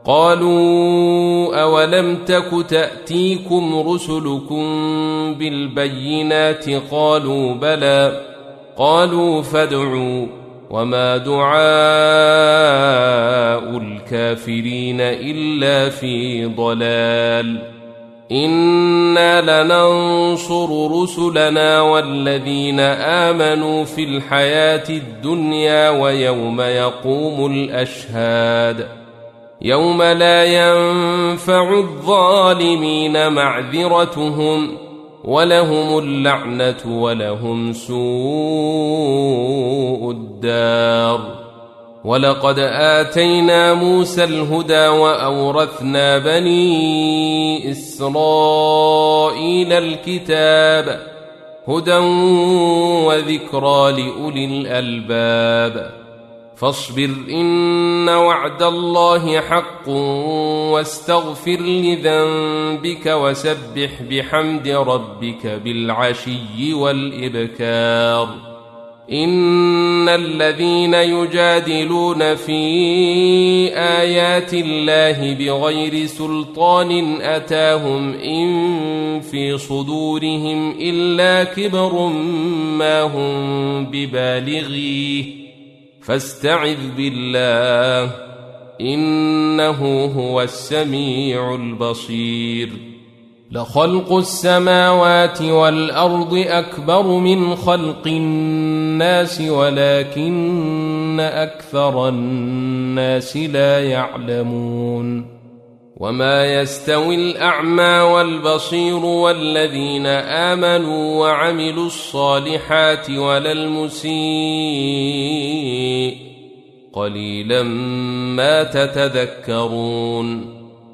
قالوا أولم تك تأتيكم رسلكم بالبينات قالوا بلى قالوا فادعوا وما دعاء الكافرين إلا في ضلال إنا لننصر رسلنا والذين آمنوا في الحياة الدنيا ويوم يقوم الأشهاد يوم لا ينفع الظالمين معذرتهم ولهم اللعنة ولهم سوء الدار ولقد آتينا موسى الهدى وأورثنا بني إسرائيل الكتاب هدى وذكرى لأولي الألباب فاصبر إن وعد الله حق واستغفر لذنبك وسبح بحمد ربك بالعشي والإبكار إن الذين يجادلون في آيات الله بغير سلطان أتاهم إن في صدورهم إلا كبر ما هم ببالغيه فاستعذ بالله إنه هو السميع البصير لخلق السماوات والأرض أكبر من خلق الناس ولكن أكثر الناس لا يعلمون وما يستوي الأعمى والبصير والذين آمنوا وعملوا الصالحات ولا المسيء قليلا ما تتذكرون